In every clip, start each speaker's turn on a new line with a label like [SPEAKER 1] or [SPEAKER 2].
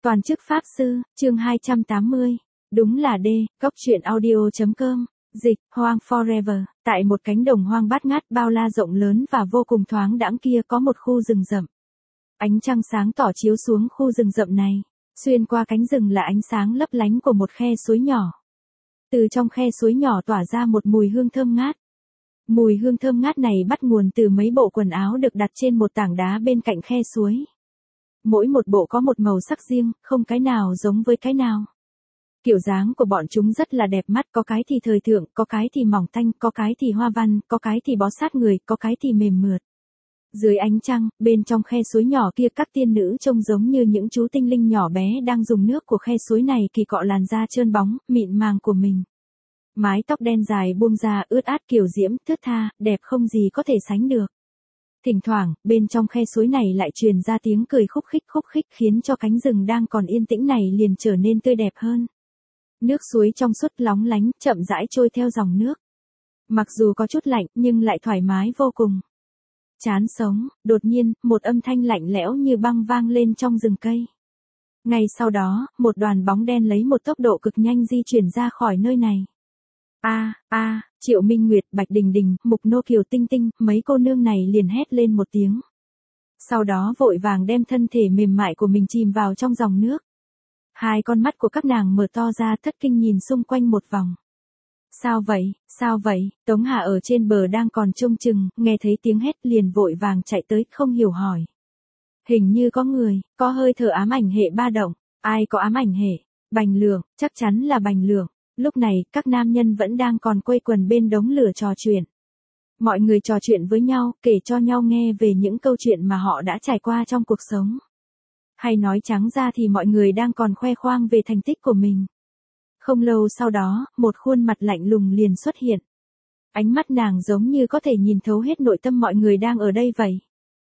[SPEAKER 1] Toàn chức Pháp Sư, chương 280. Đúng là D, Cóc truyện audio.com. Dịch, hoang forever. Tại một cánh đồng hoang bát ngát bao la rộng lớn và vô cùng thoáng đãng kia có một khu rừng rậm. Ánh trăng sáng tỏ chiếu xuống khu rừng rậm này. Xuyên qua cánh rừng là ánh sáng lấp lánh của một khe suối nhỏ. Từ trong khe suối nhỏ tỏa ra một mùi hương thơm ngát. Mùi hương thơm ngát này bắt nguồn từ mấy bộ quần áo được đặt trên một tảng đá bên cạnh khe suối. Mỗi một bộ có một màu sắc riêng, không cái nào giống với cái nào. Kiểu dáng của bọn chúng rất là đẹp mắt, có cái thì thời thượng, có cái thì mỏng tanh, có cái thì hoa văn, có cái thì bó sát người, có cái thì mềm mượt. Dưới ánh trăng, bên trong khe suối nhỏ kia các tiên nữ trông giống như những chú tinh linh nhỏ bé đang dùng nước của khe suối này kỳ cọ làn da trơn bóng, mịn màng của mình. Mái tóc đen dài buông ra ướt át kiều diễm, thướt tha, đẹp không gì có thể sánh được. Thỉnh thoảng, bên trong khe suối này lại truyền ra tiếng cười khúc khích khiến cho cánh rừng đang còn yên tĩnh này liền trở nên tươi đẹp hơn. Nước suối trong suốt lóng lánh, chậm rãi trôi theo dòng nước. Mặc dù có chút lạnh nhưng lại thoải mái vô cùng. Chán sống, đột nhiên, một âm thanh lạnh lẽo như băng vang lên trong rừng cây. Ngay sau đó, một đoàn bóng đen lấy một tốc độ cực nhanh di chuyển ra khỏi nơi này. Triệu Minh Nguyệt, Bạch Đình Đình, Mục Nô Kiều Tinh Tinh, mấy cô nương này liền hét lên một tiếng. Sau đó vội vàng đem thân thể mềm mại của mình chìm vào trong dòng nước. Hai con mắt của các nàng mở to ra thất kinh nhìn xung quanh một vòng. Sao vậy, Tống Hà ở trên bờ đang còn trông chừng, nghe thấy tiếng hét liền vội vàng chạy tới, không hiểu hỏi. Hình như có người, có hơi thở ám ảnh hệ ba động, ai có ám ảnh hệ? Bành Lượng, chắc chắn là Bành Lượng. Lúc này, các nam nhân vẫn đang còn quây quần bên đống lửa trò chuyện. Mọi người trò chuyện với nhau, kể cho nhau nghe về những câu chuyện mà họ đã trải qua trong cuộc sống. Hay nói trắng ra thì mọi người đang còn khoe khoang về thành tích của mình. Không lâu sau đó, một khuôn mặt lạnh lùng liền xuất hiện. Ánh mắt nàng giống như có thể nhìn thấu hết nội tâm mọi người đang ở đây vậy.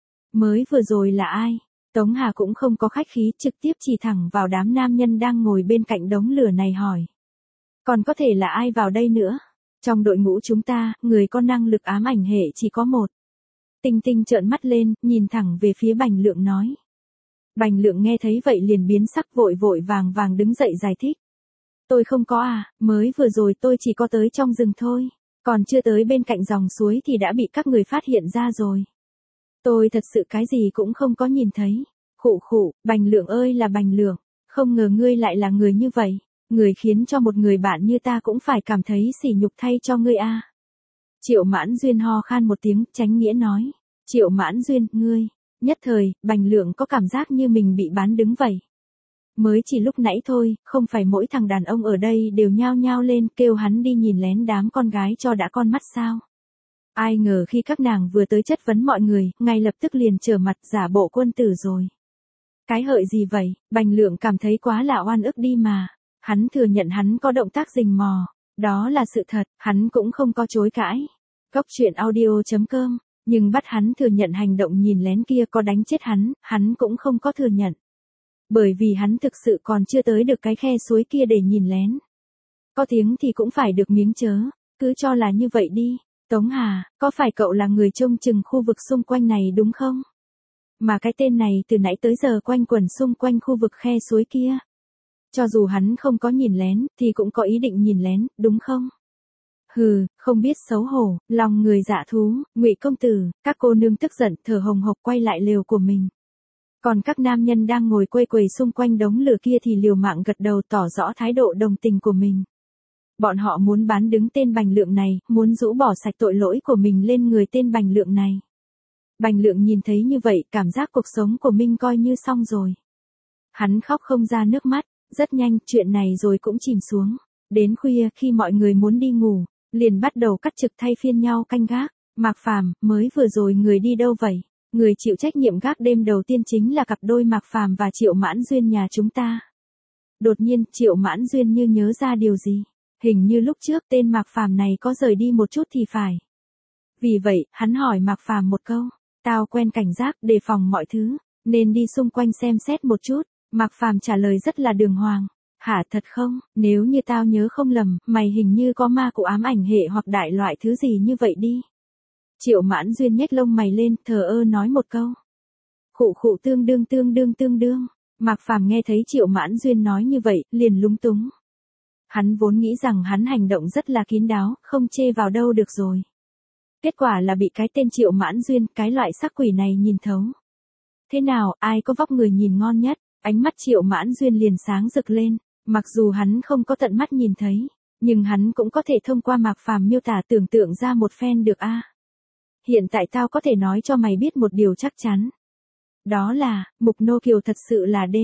[SPEAKER 1] Mới vừa rồi là ai? Tống Hà cũng không có khách khí, trực tiếp chỉ thẳng vào đám nam nhân đang ngồi bên cạnh đống lửa này hỏi. Còn có thể là ai vào đây nữa? Trong đội ngũ chúng ta, người có năng lực ám ảnh hệ chỉ có một. Tinh Tinh trợn mắt lên, nhìn thẳng về phía Bành Lượng nói. Bành Lượng nghe thấy vậy liền biến sắc, vội vàng đứng dậy giải thích. Tôi không có mới vừa rồi tôi chỉ có tới trong rừng thôi, còn chưa tới bên cạnh dòng suối thì đã bị các người phát hiện ra rồi. Tôi thật sự cái gì cũng không có nhìn thấy. Khụ, Bành Lượng ơi là Bành Lượng, không ngờ ngươi lại là người như vậy. Người khiến cho một người bạn như ta cũng phải cảm thấy sỉ nhục thay cho ngươi a. Triệu Mãn Duyên ho khan một tiếng, tránh nghĩa nói. Triệu Mãn Duyên, ngươi. Nhất thời, Bành Lượng có cảm giác như mình bị bán đứng vậy. Mới chỉ lúc nãy thôi, không phải mỗi thằng đàn ông ở đây đều nhao nhao lên kêu hắn đi nhìn lén đám con gái cho đã con mắt sao. Ai ngờ khi các nàng vừa tới chất vấn mọi người, ngay lập tức liền trở mặt giả bộ quân tử rồi. Cái hợi gì vậy, Bành Lượng cảm thấy quá là oan ức đi mà. Hắn thừa nhận hắn có động tác rình mò, đó là sự thật, hắn cũng không có chối cãi. Cóc truyện audio.com, nhưng bắt hắn thừa nhận hành động nhìn lén kia có đánh chết hắn cũng không có thừa nhận. Bởi vì hắn thực sự còn chưa tới được cái khe suối kia để nhìn lén. Có tiếng thì cũng phải được miếng chớ, cứ cho là như vậy đi. Tống Hà, có phải cậu là người trông chừng khu vực xung quanh này đúng không? Mà cái tên này từ nãy tới giờ quanh quẩn xung quanh khu vực khe suối kia. Cho dù hắn không có nhìn lén, thì cũng có ý định nhìn lén, đúng không? Hừ, không biết xấu hổ, lòng người dạ thú, Ngụy công tử, các cô nương tức giận, thở hồng hộc quay lại lều của mình. Còn các nam nhân đang ngồi quây quầy xung quanh đống lửa kia thì liều mạng gật đầu tỏ rõ thái độ đồng tình của mình. Bọn họ muốn bán đứng tên Bành Lượng này, muốn rũ bỏ sạch tội lỗi của mình lên người tên Bành Lượng này. Bành Lượng nhìn thấy như vậy, cảm giác cuộc sống của mình coi như xong rồi. Hắn khóc không ra nước mắt. Rất nhanh, chuyện này rồi cũng chìm xuống. Đến khuya, khi mọi người muốn đi ngủ, liền bắt đầu cắt trực thay phiên nhau canh gác. Mạc Phàm, mới vừa rồi người đi đâu vậy? Người chịu trách nhiệm gác đêm đầu tiên chính là cặp đôi Mạc Phàm và Triệu Mãn Duyên nhà chúng ta. Đột nhiên, Triệu Mãn Duyên như nhớ ra điều gì. Hình như lúc trước tên Mạc Phàm này có rời đi một chút thì phải. Vì vậy, hắn hỏi Mạc Phàm một câu. Tao quen cảnh giác, đề phòng mọi thứ, nên đi xung quanh xem xét một chút. Mạc Phàm trả lời rất là đường hoàng. Hả thật không, nếu như tao nhớ không lầm, mày hình như có ma của ám ảnh hệ hoặc đại loại thứ gì như vậy đi. Triệu Mãn Duyên nhếch lông mày lên, thờ ơ nói một câu. Khụ tương đương. Mạc Phàm nghe thấy Triệu Mãn Duyên nói như vậy, liền lúng túng. Hắn vốn nghĩ rằng hắn hành động rất là kín đáo, không chê vào đâu được rồi. Kết quả là bị cái tên Triệu Mãn Duyên, cái loại sắc quỷ này nhìn thấu. Thế nào, ai có vóc người nhìn ngon nhất? Ánh mắt Triệu Mãn Duyên liền sáng rực lên, mặc dù hắn không có tận mắt nhìn thấy, nhưng hắn cũng có thể thông qua Mạc Phàm miêu tả tưởng tượng ra một phen được a. Hiện tại tao có thể nói cho mày biết một điều chắc chắn. Đó là, Mục Nô Kiều thật sự là D.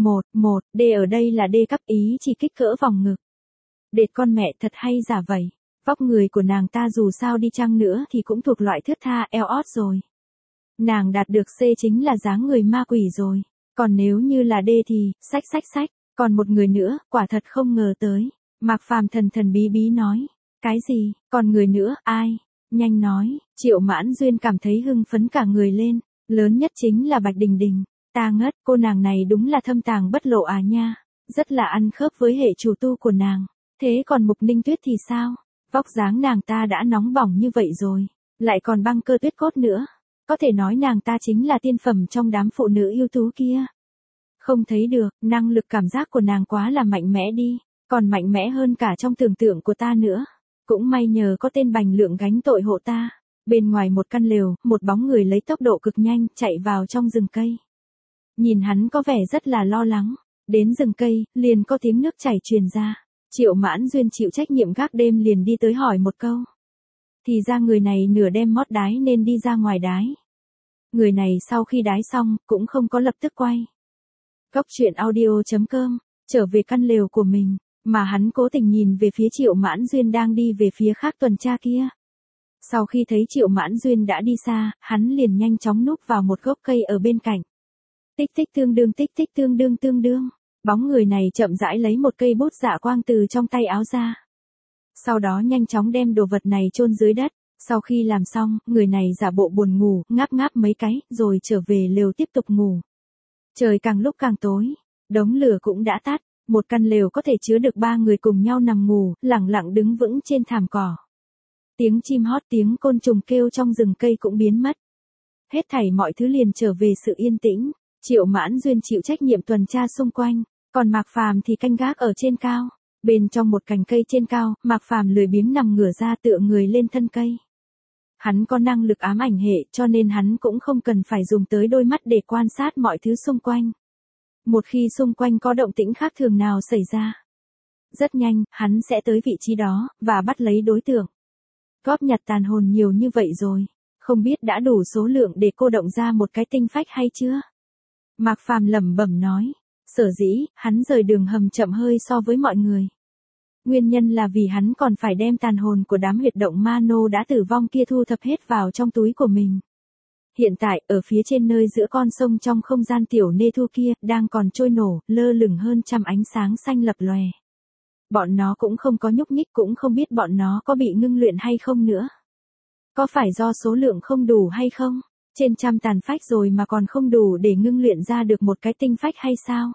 [SPEAKER 1] D ở đây là D cấp, ý chỉ kích cỡ vòng ngực. Đệt con mẹ thật hay giả vậy. Vóc người của nàng ta dù sao đi chăng nữa thì cũng thuộc loại thướt tha eo ót rồi. Nàng đạt được C chính là dáng người ma quỷ rồi. Còn nếu như là D thì, sách. Còn một người nữa, quả thật không ngờ tới. Mạc Phàm thần thần bí bí nói. Cái gì, còn người nữa, ai? Nhanh nói, Triệu Mãn Duyên cảm thấy hưng phấn cả người lên. Lớn nhất chính là Bạch Đình Đình. Ta ngất, cô nàng này đúng là thâm tàng bất lộ à nha. Rất là ăn khớp với hệ chủ tu của nàng. Thế còn Mục Ninh Tuyết thì sao? Vóc dáng nàng ta đã nóng bỏng như vậy rồi. Lại còn băng cơ tuyết cốt nữa. Có thể nói nàng ta chính là tiên phẩm trong đám phụ nữ ưu tú kia. Không thấy được, năng lực cảm giác của nàng quá là mạnh mẽ đi. Còn mạnh mẽ hơn cả trong tưởng tượng của ta nữa. Cũng may nhờ có tên Bành Lượng gánh tội hộ ta. Bên ngoài một căn lều, một bóng người lấy tốc độ cực nhanh chạy vào trong rừng cây. Nhìn hắn có vẻ rất là lo lắng. Đến rừng cây, liền có tiếng nước chảy truyền ra. Triệu Mãn Duyên chịu trách nhiệm gác đêm liền đi tới hỏi một câu. Thì ra người này nửa đêm mót đái nên đi ra ngoài đái. Người này sau khi đái xong, cũng không có lập tức quay. Góc truyện audio.com, trở về căn lều của mình, mà hắn cố tình nhìn về phía Triệu Mãn Duyên đang đi về phía khác tuần tra kia. Sau khi thấy Triệu Mãn Duyên đã đi xa, hắn liền nhanh chóng núp vào một gốc cây ở bên cạnh. Tích tích tương đương. Bóng người này chậm rãi lấy một cây bút dạ quang từ trong tay áo ra. Sau đó nhanh chóng đem đồ vật này chôn dưới đất. Sau khi làm xong, người này giả bộ buồn ngủ, ngáp mấy cái, rồi trở về lều tiếp tục ngủ. Trời càng lúc càng tối, đống lửa cũng đã tắt, một căn lều có thể chứa được 3 người cùng nhau nằm ngủ, lẳng lặng đứng vững trên thảm cỏ. Tiếng chim hót, tiếng côn trùng kêu trong rừng cây cũng biến mất. Hết thảy mọi thứ liền trở về sự yên tĩnh. Triệu Mãn Duyên chịu trách nhiệm tuần tra xung quanh, còn Mạc Phàm thì canh gác ở trên cao. Bên trong một cành cây trên cao, Mạc Phàm lười biếng nằm ngửa ra tựa người lên thân cây. Hắn có năng lực ám ảnh hệ cho nên hắn cũng không cần phải dùng tới đôi mắt để quan sát mọi thứ xung quanh. Một khi xung quanh có động tĩnh khác thường nào xảy ra, rất nhanh, hắn sẽ tới vị trí đó, và bắt lấy đối tượng. Góp nhặt tàn hồn nhiều như vậy rồi, không biết đã đủ số lượng để cô động ra một cái tinh phách hay chưa? Mạc Phàm lẩm bẩm nói, sở dĩ, hắn rời đường hầm chậm hơi so với mọi người. Nguyên nhân là vì hắn còn phải đem tàn hồn của đám huyệt động ma nô đã tử vong kia thu thập hết vào trong túi của mình. Hiện tại, ở phía trên nơi giữa con sông trong không gian tiểu nê thu kia, đang còn trôi nổ, lơ lửng hơn trăm ánh sáng xanh lập lòe. Bọn nó cũng không có nhúc nhích, cũng không biết bọn nó có bị ngưng luyện hay không nữa. Có phải do số lượng không đủ hay không? Trên trăm tàn phách rồi mà còn không đủ để ngưng luyện ra được một cái tinh phách hay sao?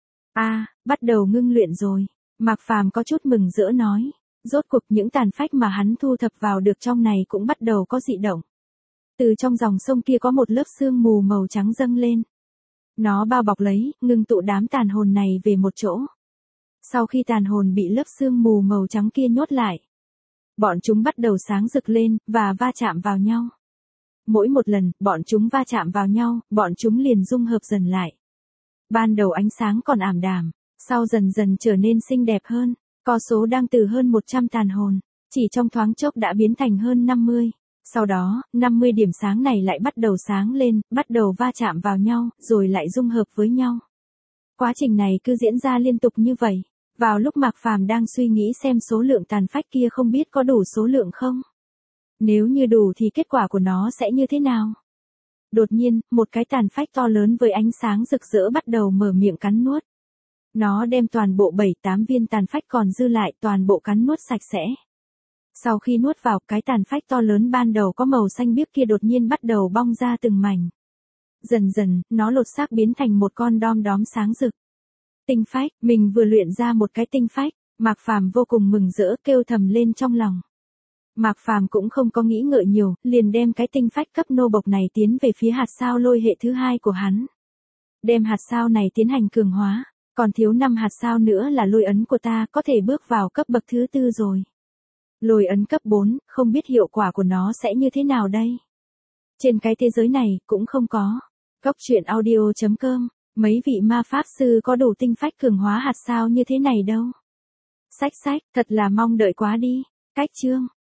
[SPEAKER 1] Bắt đầu ngưng luyện rồi. Mạc Phàm có chút mừng rỡ nói. Rốt cuộc những tàn phách mà hắn thu thập vào được trong này cũng bắt đầu có dị động. Từ trong dòng sông kia có một lớp sương mù màu trắng dâng lên. Nó bao bọc lấy, ngưng tụ đám tàn hồn này về một chỗ. Sau khi tàn hồn bị lớp sương mù màu trắng kia nhốt lại, bọn chúng bắt đầu sáng rực lên, và va chạm vào nhau. Mỗi một lần, bọn chúng va chạm vào nhau, bọn chúng liền dung hợp dần lại. Ban đầu ánh sáng còn ảm đạm, sau dần dần trở nên xinh đẹp hơn, có số đang từ hơn 100 tàn hồn, chỉ trong thoáng chốc đã biến thành hơn 50. Sau đó, 50 điểm sáng này lại bắt đầu sáng lên, bắt đầu va chạm vào nhau, rồi lại dung hợp với nhau. Quá trình này cứ diễn ra liên tục như vậy. Vào lúc Mạc Phàm đang suy nghĩ xem số lượng tàn phách kia không biết có đủ số lượng không? Nếu như đủ thì kết quả của nó sẽ như thế nào? Đột nhiên, một cái tàn phách to lớn với ánh sáng rực rỡ bắt đầu mở miệng cắn nuốt. Nó đem toàn bộ 7-8 viên tàn phách còn dư lại toàn bộ cắn nuốt sạch sẽ. Sau khi nuốt vào, cái tàn phách to lớn ban đầu có màu xanh biếc kia đột nhiên bắt đầu bong ra từng mảnh. Dần dần, nó lột xác biến thành một con đom đóm sáng rực. Tinh phách, mình vừa luyện ra một cái tinh phách, Mạc Phàm vô cùng mừng rỡ kêu thầm lên trong lòng. Mạc Phàm cũng không có nghĩ ngợi nhiều, liền đem cái tinh phách cấp nô bộc này tiến về phía hạt sao lôi hệ thứ hai của hắn. Đem hạt sao này tiến hành cường hóa, còn thiếu 5 hạt sao nữa là lôi ấn của ta có thể bước vào cấp bậc thứ 4 rồi. Lôi ấn cấp 4, không biết hiệu quả của nó sẽ như thế nào đây? Trên cái thế giới này cũng không có. Góc truyện audio.com, mấy vị ma pháp sư có đủ tinh phách cường hóa hạt sao như thế này đâu. Sách, thật là mong đợi quá đi. Cách chương